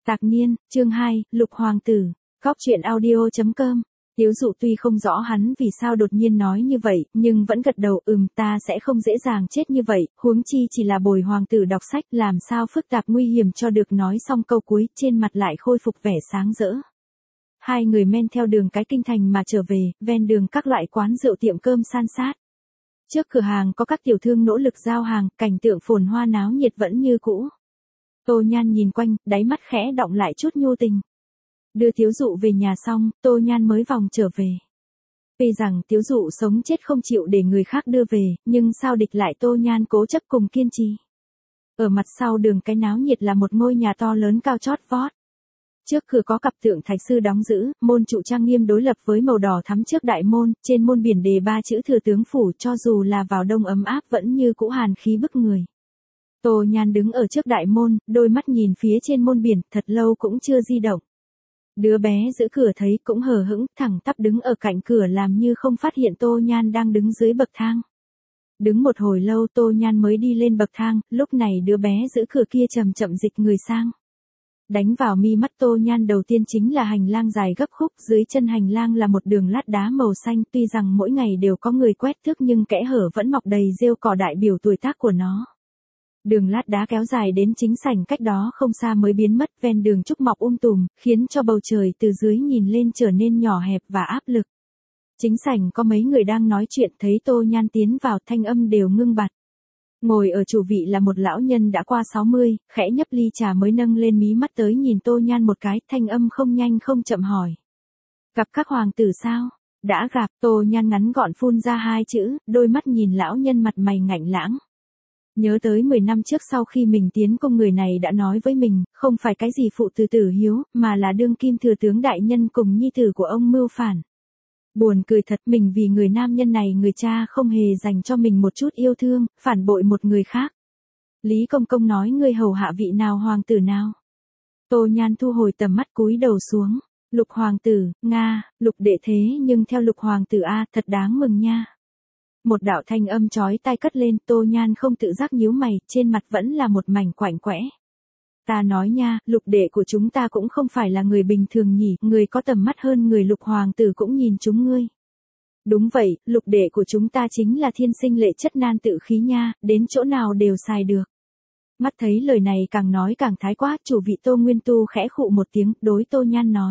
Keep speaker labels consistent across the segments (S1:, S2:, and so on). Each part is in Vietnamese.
S1: Tạc niên, chương 2, Lục Hoàng tử. Góc truyện audio.com. Tiếu Dụ tuy không rõ hắn vì sao đột nhiên nói như vậy, nhưng vẫn gật đầu, ta sẽ không dễ dàng chết như vậy, huống chi chỉ là bồi hoàng tử đọc sách, làm sao phức tạp nguy hiểm cho được. Nói xong câu cuối, trên mặt lại khôi phục vẻ sáng rỡ. Hai người men theo đường cái kinh thành mà trở về, ven đường các loại quán rượu tiệm cơm san sát. Trước cửa hàng có các tiểu thương nỗ lực giao hàng, cảnh tượng phồn hoa náo nhiệt vẫn như cũ. Tô Nhan nhìn quanh, đáy mắt khẽ đọng lại chút nhu tình. Đưa Tiếu Dụ về nhà xong, Tô Nhan mới vòng trở về. Vì rằng Tiếu Dụ sống chết không chịu để người khác đưa về, nhưng sao địch lại Tô Nhan cố chấp cùng kiên trì. Ở mặt sau đường cái náo nhiệt là một ngôi nhà to lớn cao chót vót. Trước cửa có cặp tượng thạch sư đóng giữ, môn trụ trang nghiêm đối lập với màu đỏ thắm trước đại môn, trên môn biển đề 3 chữ thừa tướng phủ, cho dù là vào đông ấm áp vẫn như cũ hàn khí bức người. Tô Nhan đứng ở trước đại môn, đôi mắt nhìn phía trên môn biển, thật lâu cũng chưa di động. Đứa bé giữ cửa thấy cũng hờ hững, thẳng tắp đứng ở cạnh cửa làm như không phát hiện Tô Nhan đang đứng dưới bậc thang. Đứng một hồi lâu Tô Nhan mới đi lên bậc thang, lúc này đứa bé giữ cửa kia chậm chậm dịch người sang. Đánh vào mi mắt Tô Nhan đầu tiên chính là hành lang dài gấp khúc, dưới chân hành lang là một đường lát đá màu xanh, tuy rằng mỗi ngày đều có người quét tước nhưng kẽ hở vẫn mọc đầy rêu cỏ đại biểu tuổi tác của nó. Đường lát đá kéo dài đến chính sảnh cách đó không xa mới biến mất, ven đường trúc mọc tùm, khiến cho bầu trời từ dưới nhìn lên trở nên nhỏ hẹp và áp lực. Chính sảnh có mấy người đang nói chuyện, thấy Tô Nhan tiến vào thanh âm đều ngưng bặt. Ngồi ở chủ vị là một lão nhân đã qua 60, khẽ nhấp ly trà mới nâng lên mí mắt tới nhìn Tô Nhan một cái, thanh âm không nhanh không chậm hỏi. Gặp các hoàng tử sao? Đã gặp. Tô Nhan ngắn gọn phun ra hai chữ, đôi mắt nhìn lão nhân mặt mày ngạnh lãng. Nhớ tới 10 năm trước sau khi mình tiến cung người này đã nói với mình, không phải cái gì phụ tử tử hiếu, mà là đương kim thừa tướng đại nhân cùng nhi tử của ông mưu phản. Buồn cười thật, mình vì người nam nhân này người cha không hề dành cho mình một chút yêu thương, phản bội một người khác. Lý Công Công nói ngươi hầu hạ vị nào hoàng tử nào? Tô Nhan thu hồi tầm mắt cúi đầu xuống. Lục hoàng tử, Nga, Lục đệ thế nhưng theo Lục hoàng tử a, thật đáng mừng nha. Một đạo thanh âm chói tai cất lên, Tô Nhan không tự giác nhíu mày, trên mặt vẫn là một mảnh quạnh quẽ. Ta nói nha, Lục đệ của chúng ta cũng không phải là người bình thường nhỉ, người có tầm mắt hơn người Lục hoàng tử cũng nhìn chúng ngươi. Đúng vậy, Lục đệ của chúng ta chính là thiên sinh lệ chất nan tự khí nha, đến chỗ nào đều xài được. Mắt thấy lời này càng nói càng thái quá, chủ vị Tô Nguyên Tu khẽ khụ một tiếng, đối Tô Nhan nói.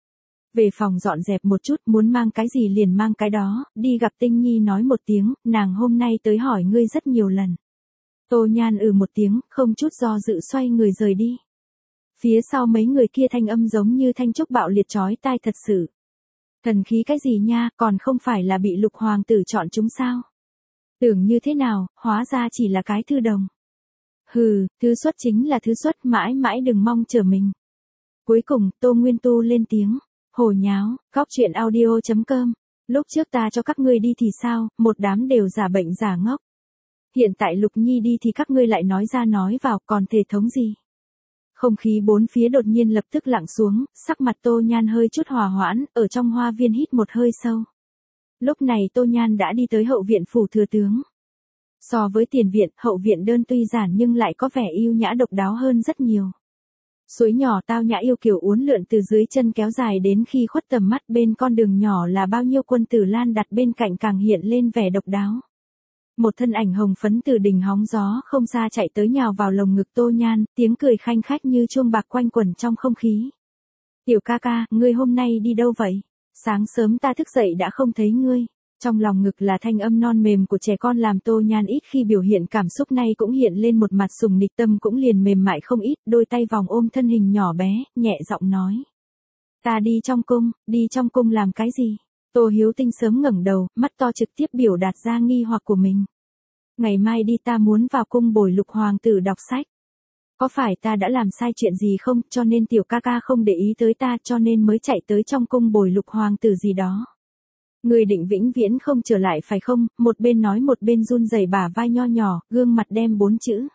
S1: Về phòng dọn dẹp một chút, muốn mang cái gì liền mang cái đó, đi gặp Tinh Nhi nói một tiếng, nàng hôm nay tới hỏi ngươi rất nhiều lần. Tô Nhan một tiếng, không chút do dự xoay người rời đi. Phía sau mấy người kia thanh âm giống như thanh trúc bạo liệt chói tai thật sự. Thần khí cái gì nha, còn không phải là bị Lục hoàng tử chọn chúng sao? Tưởng như thế nào, hóa ra chỉ là cái thư đồng. Hừ, thứ xuất chính là thứ xuất, mãi mãi đừng mong chờ mình. Cuối cùng, Tô Nguyên Tu lên tiếng. Hồ nháo, góc truyện audio.com. Lúc trước ta cho các ngươi đi thì sao, một đám đều giả bệnh giả ngốc. Hiện tại Lục Nhi đi thì các ngươi lại nói ra nói vào, còn thể thống gì? Không khí bốn phía đột nhiên lập tức lặng xuống, sắc mặt Tô Nhan hơi chút hòa hoãn, ở trong hoa viên hít một hơi sâu. Lúc này Tô Nhan đã đi tới hậu viện phủ thừa tướng. So với tiền viện, hậu viện đơn tuy giản nhưng lại có vẻ yêu nhã độc đáo hơn rất nhiều. Suối nhỏ tao nhã yêu kiều uốn lượn từ dưới chân kéo dài đến khi khuất tầm mắt, bên con đường nhỏ là bao nhiêu quân tử lan đặt bên cạnh càng hiện lên vẻ độc đáo. Một thân ảnh hồng phấn từ đỉnh hóng gió không xa chạy tới nhào vào lồng ngực Tô Nhan, tiếng cười khanh khách như chuông bạc quanh quẩn trong không khí. Tiểu ca ca, ngươi hôm nay đi đâu vậy? Sáng sớm ta thức dậy đã không thấy ngươi. Trong lòng ngực là thanh âm non mềm của trẻ con làm Tô Nhan ít khi biểu hiện cảm xúc, nay cũng hiện lên một mặt sùng nịch, tâm cũng liền mềm mại không ít, đôi tay vòng ôm thân hình nhỏ bé, nhẹ giọng nói. Ta đi trong cung làm cái gì? Tô Hiếu Tinh sớm ngẩng đầu, mắt to trực tiếp biểu đạt ra nghi hoặc của mình. Ngày mai đi, ta muốn vào cung bồi Lục hoàng tử đọc sách. Có phải ta đã làm sai chuyện gì không, cho nên tiểu ca ca không để ý tới ta cho nên mới chạy tới trong cung bồi Lục hoàng tử gì đó. Người định vĩnh viễn không trở lại phải không? Một bên nói một bên run rẩy bả vai nho nhỏ, gương mặt đem 4 chữ.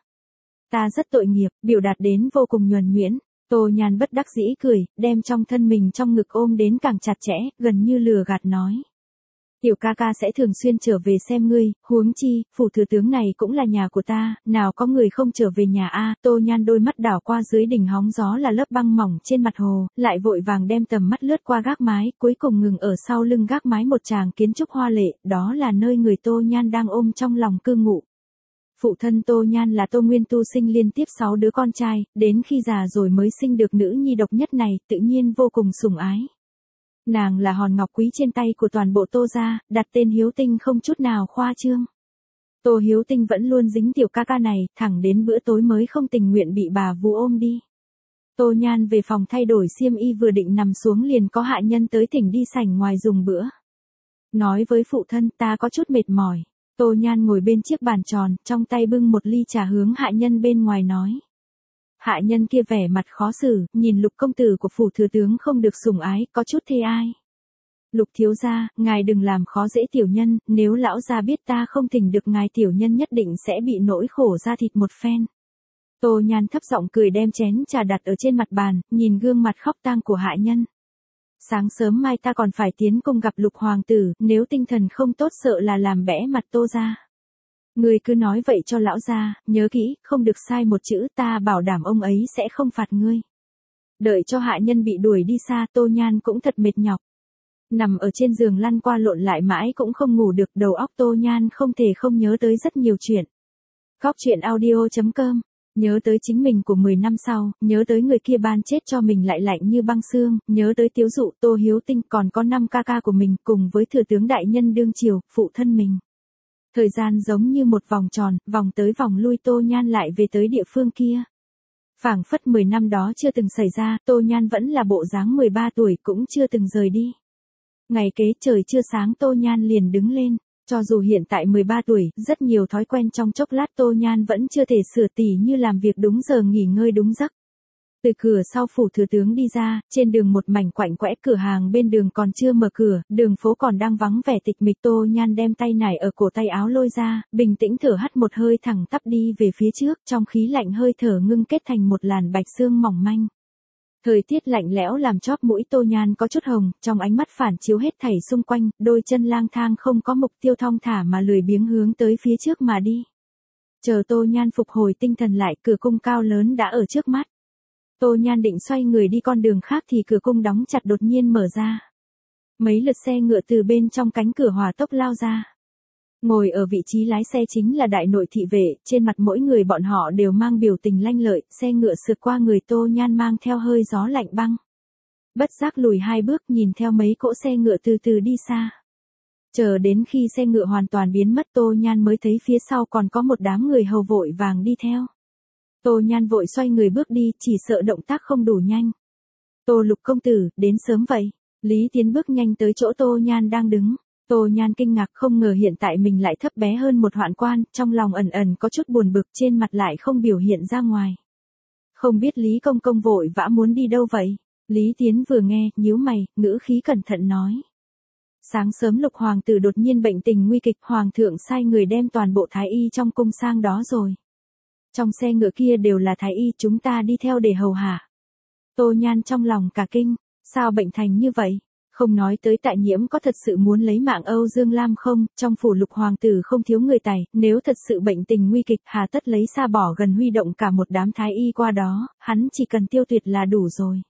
S1: Ta rất tội nghiệp, biểu đạt đến vô cùng nhuần nhuyễn. Tô Nhan bất đắc dĩ cười, đem trong thân mình trong ngực ôm đến càng chặt chẽ, gần như lừa gạt nói. Tiểu ca ca sẽ thường xuyên trở về xem ngươi, huống chi, phủ thừa tướng này cũng là nhà của ta, nào có người không trở về nhà a. Tô Nhan đôi mắt đảo qua dưới đỉnh hóng gió là lớp băng mỏng trên mặt hồ, lại vội vàng đem tầm mắt lướt qua gác mái, cuối cùng ngừng ở sau lưng gác mái một tràng kiến trúc hoa lệ, đó là nơi người Tô Nhan đang ôm trong lòng cư ngụ. Phụ thân Tô Nhan là Tô Nguyên Tu sinh liên tiếp 6 đứa con trai, đến khi già rồi mới sinh được nữ nhi độc nhất này, tự nhiên vô cùng sủng ái. Nàng là hòn ngọc quý trên tay của toàn bộ Tô gia, đặt tên Hiếu Tinh không chút nào khoa trương. Tô Hiếu Tinh vẫn luôn dính tiểu ca ca này, thẳng đến bữa tối mới không tình nguyện bị bà vú ôm đi. Tô Nhan về phòng thay đổi xiêm y vừa định nằm xuống liền có hạ nhân tới thỉnh đi sảnh ngoài dùng bữa. Nói với phụ thân ta có chút mệt mỏi. Tô Nhan ngồi bên chiếc bàn tròn, trong tay bưng một ly trà hướng hạ nhân bên ngoài nói. Hạ nhân kia vẻ mặt khó xử, nhìn Lục công tử của phủ thừa tướng không được sủng ái, có chút thê ai. Lục thiếu gia, ngài đừng làm khó dễ tiểu nhân, nếu lão gia biết ta không thỉnh được ngài tiểu nhân nhất định sẽ bị nỗi khổ ra thịt một phen. Tô Nhan thấp giọng cười đem chén trà đặt ở trên mặt bàn, nhìn gương mặt khóc tang của hạ nhân. Sáng sớm mai ta còn phải tiến cung gặp Lục hoàng tử, nếu tinh thần không tốt sợ là làm bẽ mặt Tô gia. Ngươi cứ nói vậy cho lão gia, nhớ kỹ, không được sai một chữ, ta bảo đảm ông ấy sẽ không phạt ngươi. Đợi cho hạ nhân bị đuổi đi xa, Tô Nhan cũng thật mệt nhọc. Nằm ở trên giường lăn qua lộn lại mãi cũng không ngủ được, đầu óc Tô Nhan không thể không nhớ tới rất nhiều chuyện. Góc truyện audio.com, nhớ tới chính mình của 10 năm sau, nhớ tới người kia ban chết cho mình lại lạnh như băng xương, nhớ tới Tiếu Dụ, Tô Hiếu Tinh, còn có 5 ca ca của mình cùng với thừa tướng đại nhân đương triều, phụ thân mình. Thời gian giống như một vòng tròn, vòng tới vòng lui Tô Nhan lại về tới địa phương kia. Phảng phất 10 năm đó chưa từng xảy ra, Tô Nhan vẫn là bộ dáng 13 tuổi cũng chưa từng rời đi. Ngày kế trời chưa sáng Tô Nhan liền đứng lên, cho dù hiện tại 13 tuổi, rất nhiều thói quen trong chốc lát Tô Nhan vẫn chưa thể sửa tỉ như làm việc đúng giờ nghỉ ngơi đúng giấc. Từ cửa sau phủ thừa tướng đi ra, trên đường một mảnh quạnh quẽ, cửa hàng bên đường còn chưa mở cửa, đường phố còn đang vắng vẻ tịch mịch. Tô Nhan đem tay nải ở cổ tay áo lôi ra, bình tĩnh thở hắt một hơi thẳng tắp đi về phía trước, trong khí lạnh hơi thở ngưng kết thành một làn bạch sương mỏng manh. Thời tiết lạnh lẽo làm chóp mũi Tô Nhan có chút hồng, trong ánh mắt phản chiếu hết thảy xung quanh, đôi chân lang thang không có mục tiêu thong thả mà lười biếng hướng tới phía trước mà đi. Chờ Tô Nhan phục hồi tinh thần lại, cửa cung cao lớn đã ở trước mắt. Tô Nhan định xoay người đi con đường khác thì cửa cung đóng chặt đột nhiên mở ra. Mấy lượt xe ngựa từ bên trong cánh cửa hỏa tốc lao ra. Ngồi ở vị trí lái xe chính là đại nội thị vệ, trên mặt mỗi người bọn họ đều mang biểu tình lanh lợi, xe ngựa sượt qua người Tô Nhan mang theo hơi gió lạnh băng. Bất giác lùi 2 bước nhìn theo mấy cỗ xe ngựa từ từ đi xa. Chờ đến khi xe ngựa hoàn toàn biến mất Tô Nhan mới thấy phía sau còn có một đám người hầu vội vàng đi theo. Tô Nhan vội xoay người bước đi, chỉ sợ động tác không đủ nhanh. Tô Lục công tử, đến sớm vậy. Lý Tiến bước nhanh tới chỗ Tô Nhan đang đứng. Tô Nhan kinh ngạc không ngờ hiện tại mình lại thấp bé hơn một hoạn quan, trong lòng ẩn ẩn có chút buồn bực, trên mặt lại không biểu hiện ra ngoài. Không biết Lý công công vội vã muốn đi đâu vậy? Lý Tiến vừa nghe, nhíu mày, ngữ khí cẩn thận nói. Sáng sớm Lục hoàng tử đột nhiên bệnh tình nguy kịch, hoàng thượng sai người đem toàn bộ thái y trong cung sang đó rồi. Trong xe ngựa kia đều là thái y, chúng ta đi theo để hầu hạ. Tô Nhan trong lòng cả kinh, sao bệnh thành như vậy? Không nói tới Tại Nhiễm có thật sự muốn lấy mạng Âu Dương Lam không, trong phủ Lục hoàng tử không thiếu người tài, nếu thật sự bệnh tình nguy kịch hà tất lấy xa bỏ gần huy động cả một đám thái y qua đó, hắn chỉ cần Tiêu Tuyệt là đủ rồi.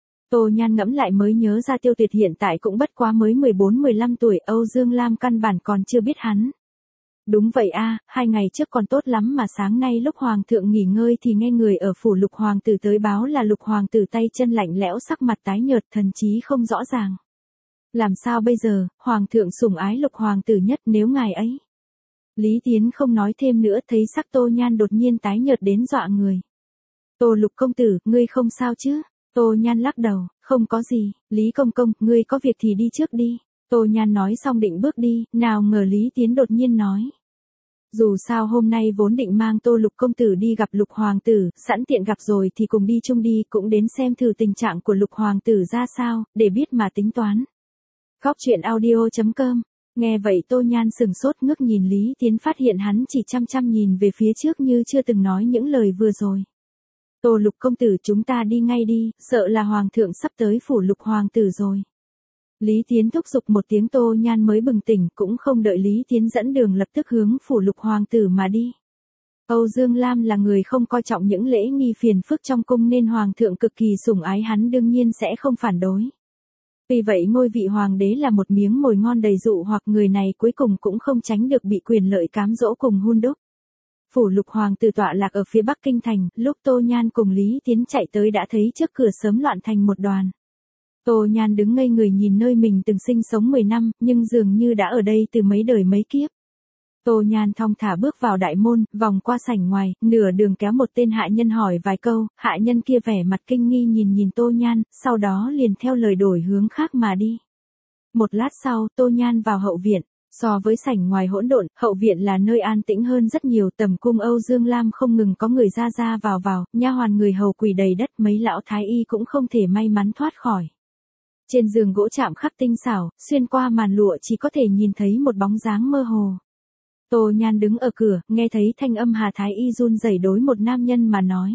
S1: Tô Nhan ngẫm lại mới nhớ ra Tiêu Tuyệt hiện tại cũng bất quá mới 14-15 tuổi, Âu Dương Lam căn bản còn chưa biết hắn. Đúng vậy a, 2 ngày trước còn tốt lắm mà sáng nay lúc hoàng thượng nghỉ ngơi thì nghe người ở phủ Lục hoàng tử tới báo là Lục hoàng tử tay chân lạnh lẽo, sắc mặt tái nhợt, thần trí không rõ ràng. Làm sao bây giờ, hoàng thượng sủng ái Lục hoàng tử nhất, nếu ngài ấy. Lý Tiến không nói thêm nữa, thấy sắc Tô Nhan đột nhiên tái nhợt đến dọa người. Tô Lục công tử, ngươi không sao chứ? Tô Nhan lắc đầu, không có gì, Lý công công, ngươi có việc thì đi trước đi. Tô Nhan nói xong định bước đi, nào ngờ Lý Tiến đột nhiên nói. Dù sao hôm nay vốn định mang Tô Lục công tử đi gặp Lục hoàng tử, sẵn tiện gặp rồi thì cùng đi chung đi, cũng đến xem thử tình trạng của Lục hoàng tử ra sao, để biết mà tính toán. Góc truyện audio.com, nghe vậy Tô Nhan sừng sốt ngước nhìn Lý Tiến, phát hiện hắn chỉ chăm chăm nhìn về phía trước như chưa từng nói những lời vừa rồi. Tô Lục công tử, chúng ta đi ngay đi, sợ là hoàng thượng sắp tới phủ Lục hoàng tử rồi. Lý Tiến thúc giục một tiếng, Tô Nhan mới bừng tỉnh, cũng không đợi Lý Tiến dẫn đường lập tức hướng phủ lục hoàng tử mà đi. Âu Dương Lam là người không coi trọng những lễ nghi phiền phức trong cung nên hoàng thượng cực kỳ sủng ái hắn, đương nhiên sẽ không phản đối. Vì vậy ngôi vị hoàng đế là một miếng mồi ngon đầy dụ hoặc, người này cuối cùng cũng không tránh được bị quyền lợi cám dỗ cùng hun đúc. Phủ lục hoàng tử tọa lạc ở phía bắc kinh thành, lúc Tô Nhan cùng Lý Tiến chạy tới đã thấy trước cửa sớm loạn thành một đoàn. Tô Nhan đứng ngây người nhìn nơi mình từng sinh sống 10 năm, nhưng dường như đã ở đây từ mấy đời mấy kiếp. Tô Nhan thong thả bước vào đại môn, vòng qua sảnh ngoài, nửa đường kéo một tên hạ nhân hỏi vài câu, hạ nhân kia vẻ mặt kinh nghi nhìn Tô Nhan, sau đó liền theo lời đổi hướng khác mà đi. Một lát sau, Tô Nhan vào hậu viện. So với sảnh ngoài hỗn độn, hậu viện là nơi an tĩnh hơn rất nhiều, tầm cung Âu Dương Lam không ngừng có người ra vào, nha hoàn người hầu quỳ đầy đất, mấy lão thái y cũng không thể may mắn thoát khỏi. Trên giường gỗ chạm khắc tinh xảo, xuyên qua màn lụa chỉ có thể nhìn thấy một bóng dáng mơ hồ. Tô Nhan đứng ở cửa, nghe thấy thanh âm Hà thái y run rẩy đối một nam nhân mà nói.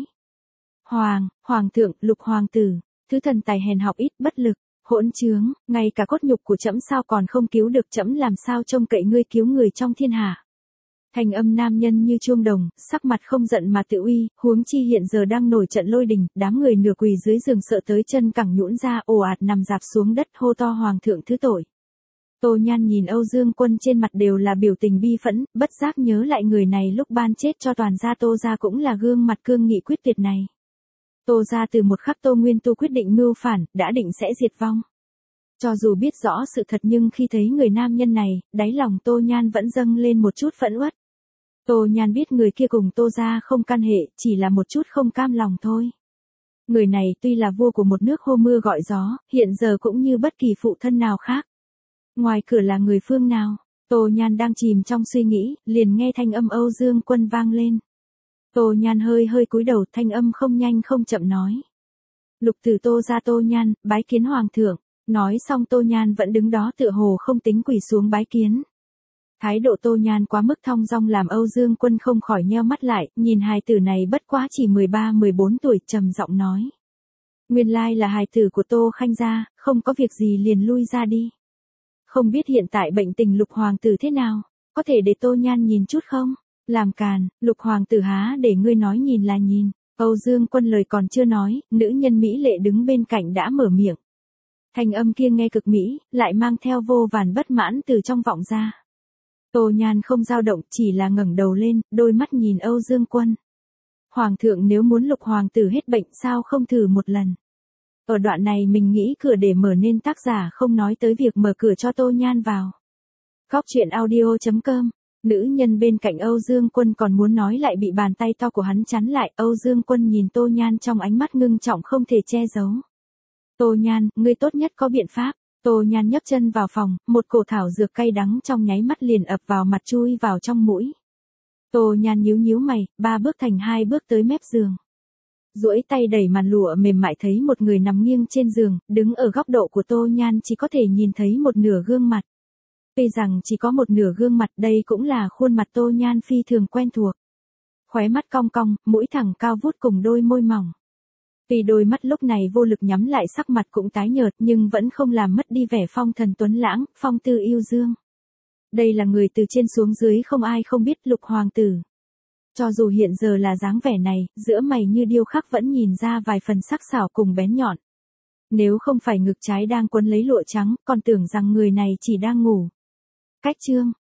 S1: Hoàng thượng, lục hoàng tử, thứ thần tài hèn học ít bất lực. Hỗn trướng, ngay cả cốt nhục của trẫm sao còn không cứu được, trẫm làm sao trông cậy ngươi cứu người trong thiên hạ. Thanh âm nam nhân như chuông đồng, sắc mặt không giận mà tự uy, huống chi hiện giờ đang nổi trận lôi đình, đám người nửa quỳ dưới giường sợ tới chân cẳng nhũn ra, ồ ạt nằm dạp xuống đất hô to hoàng thượng thứ tội. Tô Nhan nhìn Âu Dương Quân trên mặt đều là biểu tình bi phẫn, bất giác nhớ lại người này lúc ban chết cho toàn gia Tô gia cũng là gương mặt cương nghị quyết tuyệt này. Tô gia từ một khắc Tô Nguyên Tu quyết định mưu phản, đã định sẽ diệt vong. Cho dù biết rõ sự thật nhưng khi thấy người nam nhân này, đáy lòng Tô Nhan vẫn dâng lên một chút phẫn uất. Tô Nhan biết người kia cùng Tô gia không can hệ, chỉ là một chút không cam lòng thôi. Người này tuy là vua của một nước hô mưa gọi gió, hiện giờ cũng như bất kỳ phụ thân nào khác. Ngoài cửa là người phương nào? Tô Nhan đang chìm trong suy nghĩ, liền nghe thanh âm Âu Dương Quân vang lên. Tô Nhan hơi cúi đầu, thanh âm không nhanh không chậm nói. Lục tử Tô gia Tô Nhan, bái kiến hoàng thượng. Nói xong Tô Nhan vẫn đứng đó tựa hồ không tính quỳ xuống bái kiến. Thái độ Tô Nhan quá mức thong dong làm Âu Dương Quân không khỏi nheo mắt lại, nhìn hài tử này bất quá chỉ 13-14 tuổi, trầm giọng nói. Nguyên lai là hài tử của Tô Khanh gia, không có việc gì liền lui ra đi. Không biết hiện tại bệnh tình lục hoàng tử thế nào, có thể để Tô Nhan nhìn chút không? Làm càn, lục hoàng tử há để ngươi nói nhìn là nhìn. Âu Dương Quân lời còn chưa nói, nữ nhân mỹ lệ đứng bên cạnh đã mở miệng. Thanh âm kia nghe cực mỹ, lại mang theo vô vàn bất mãn từ trong vọng ra. Tô Nhan không dao động, chỉ là ngẩng đầu lên, đôi mắt nhìn Âu Dương Quân. Hoàng thượng nếu muốn lục hoàng tử hết bệnh sao không thử một lần. Ở đoạn này mình nghĩ cửa để mở nên tác giả không nói tới việc mở cửa cho Tô Nhan vào. Góc truyện audio.com. Nữ nhân bên cạnh Âu Dương Quân còn muốn nói lại bị bàn tay to của hắn chắn lại. Âu Dương Quân nhìn Tô Nhan trong ánh mắt ngưng trọng không thể che giấu. Tô Nhan, ngươi tốt nhất có biện pháp. Tô Nhan nhấc chân vào phòng, một cổ thảo dược cay đắng trong nháy mắt liền ập vào mặt chui vào trong mũi. Tô Nhan nhíu mày, 3 bước thành 2 bước tới mép giường. Duỗi tay đẩy màn lụa mềm mại thấy một người nằm nghiêng trên giường, đứng ở góc độ của Tô Nhan chỉ có thể nhìn thấy một nửa gương mặt. Tuy rằng chỉ có một nửa gương mặt, đây cũng là khuôn mặt Tô Nhan phi thường quen thuộc. Khóe mắt cong cong, mũi thẳng cao vút cùng đôi môi mỏng. Tuy đôi mắt lúc này vô lực nhắm lại, sắc mặt cũng tái nhợt nhưng vẫn không làm mất đi vẻ phong thần tuấn lãng, phong tư yêu dương. Đây là người từ trên xuống dưới không ai không biết, lục hoàng tử. Cho dù hiện giờ là dáng vẻ này, giữa mày như điêu khắc vẫn nhìn ra vài phần sắc sảo cùng bén nhọn. Nếu không phải ngực trái đang quấn lấy lụa trắng, còn tưởng rằng người này chỉ đang ngủ. Cách chương